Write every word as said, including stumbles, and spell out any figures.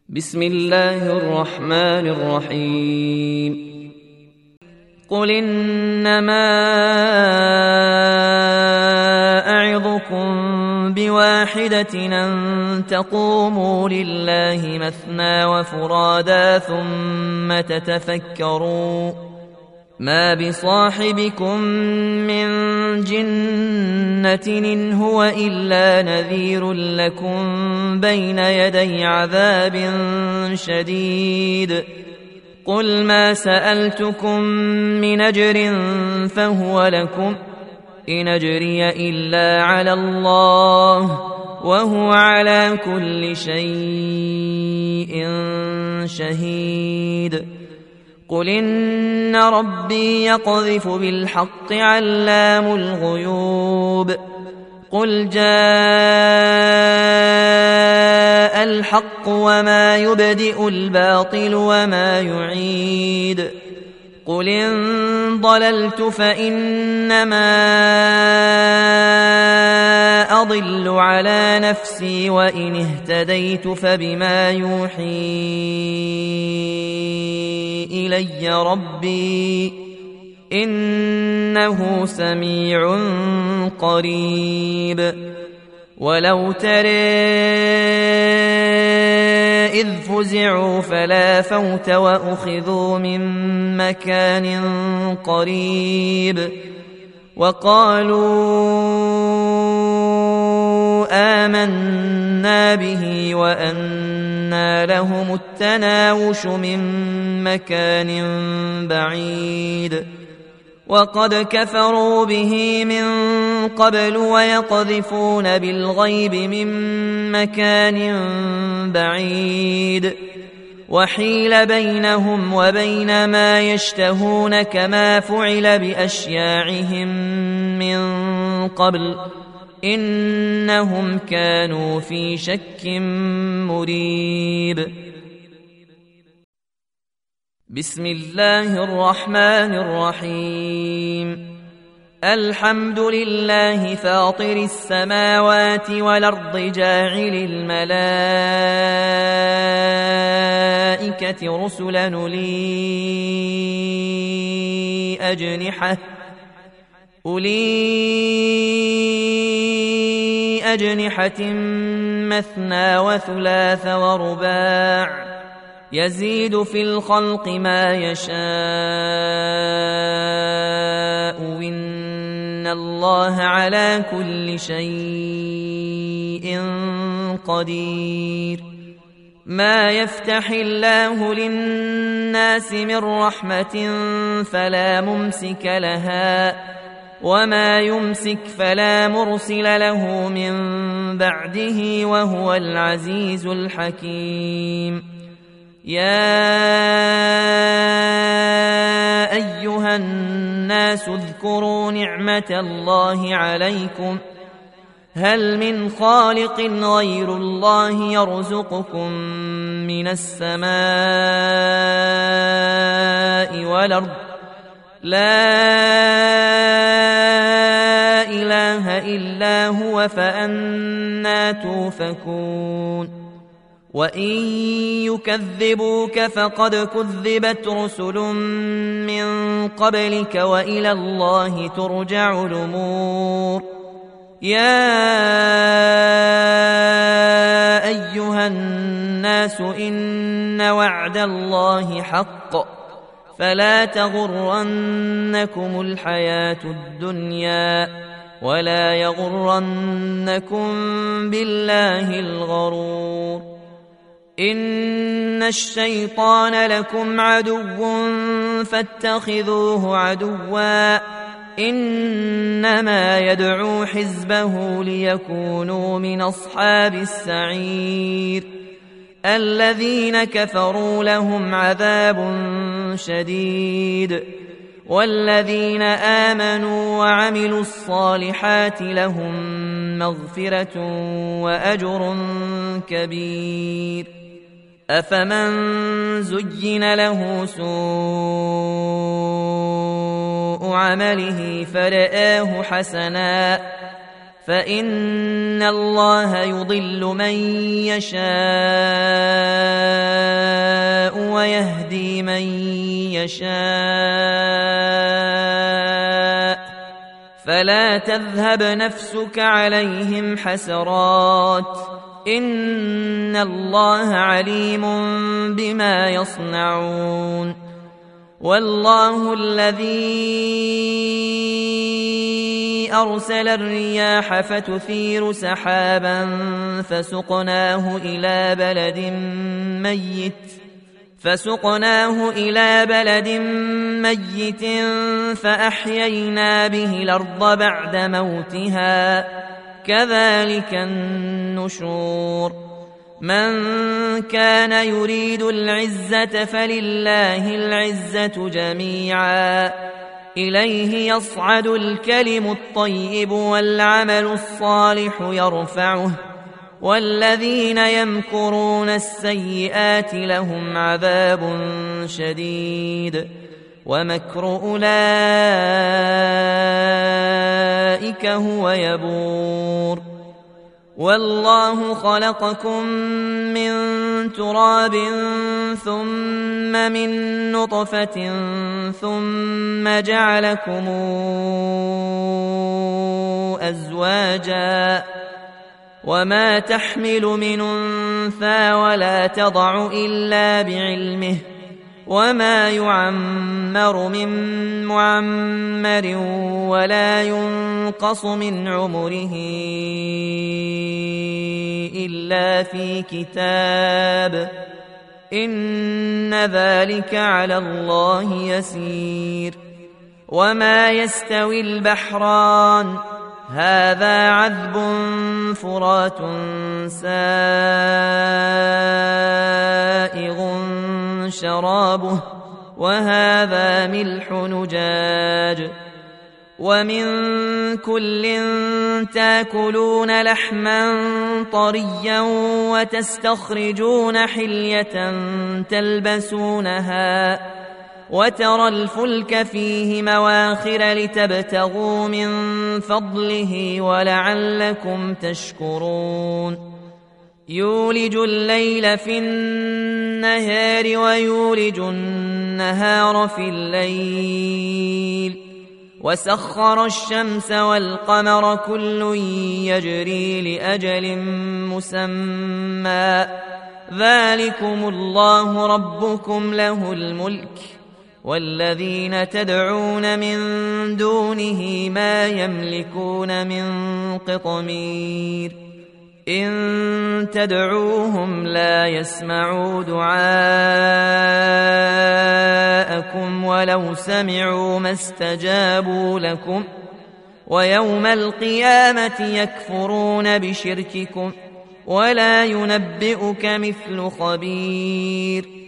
بسم الله الرحمن الرحيم. قل إنما أعظكم بواحدة أن تقوموا لله مثنى وفرادا ثم تتفكروا ما بصاحبكم من جنة إن هو إلا نذير لكم بين يدي عذاب شديد. قل ما سألتكم من أجر فهو لكم إن أجري إلا على الله وهو على كل شيء شهيد. قل إن ربي يقذف بالحق علام الغيوب. قل جاء الحق وما يبدئ الباطل وما يعيد. قل إن ضللت فإنما أضل على نفسي وإن اهتديت فبما يوحي إلي ربي إنه سميع قريب. ولو ترى إذ فزعوا فلا فوت وأخذوا من مكان قريب وقالوا آمنا به وأنى لهم التناوش من مكان بعيد. وقد كفروا به من قبل ويقذفون بالغيب من مكان بعيد. وحيل بينهم وبين ما يشتهون كما فعل بأشياعهم من قبل إنهم كانوا في شك مريب. بسم الله الرحمن الرحيم. الحمد لله فاطر السماوات والأرض جاعل الملائكة رسلا أولي أجنحة أولي أجنحة مثنى وثلاث ورباع يزيد في الخلق ما يشاء إن الله على كل شيء قدير. ما يفتح الله للناس من رحمة فلا ممسك لها وما يمسك فلا مرسل له من بعده وهو العزيز الحكيم. يا أيها الناس اذكروا نعمة الله عليكم هل من خالق غير الله يرزقكم من السماء والأرض لا إله إلا هو فأنى توفكون. وإن يكذبوك فقد كذبت رسل من قبلك وإلى الله ترجع الأمور. يا أيها الناس إن وعد الله حق فلا تغرنكم الحياة الدنيا ولا يغرنكم بالله الغرور. إن الشيطان لكم عدو فاتخذوه عدوا إنما يدعو حزبه ليكونوا من أصحاب السعير. الذين كفروا لهم عذاب شديد والذين آمنوا وعملوا الصالحات لهم مغفرة وأجر كبير. أفمن زين له سوء عمله فرآه حسنا فإن الله يضل من يشاء يشاء فلا تذهب نفسك عليهم حسرات إن الله عليم بما يصنعون والله الذي أرسل الرياح فتثير سحابا فسقناه إلى بلد ميت فسقناه إلى بلد ميت فأحيينا به الأرض بعد موتها كذلك النشور من كان يريد العزة فلله العزة جميعا إليه يصعد الكلم الطيب والعمل الصالح يرفعه والذين يمكرون السيئات لهم عذاب شديد ومكر أولئك هو يبور والله خلقكم من تراب ثم من نطفة ثم جعلكم أزواجا وما تحمل من أنثى ولا تضع إلا بعلمه وما يعمر من معمر ولا ينقص من عمره إلا في كتاب إن ذلك على الله يسير وما يستوي البحران هذا عذب فرات سائغ شرابه وهذا ملح نجاج ومن كل تاكلون لحما طريا وتستخرجون حلية تلبسونها وترى الفلك فيه مواخر لتبتغوا من فضله ولعلكم تشكرون يولج الليل في النهار ويولج النهار في الليل وسخر الشمس والقمر كل يجري لأجل مسمى ذلكم الله ربكم له الملك والذين تدعون من دونه ما يملكون من قطمير إن تدعوهم لا يسمعوا دعاءكم ولو سمعوا ما استجابوا لكم ويوم القيامة يكفرون بشرككم ولا ينبئك مثل خبير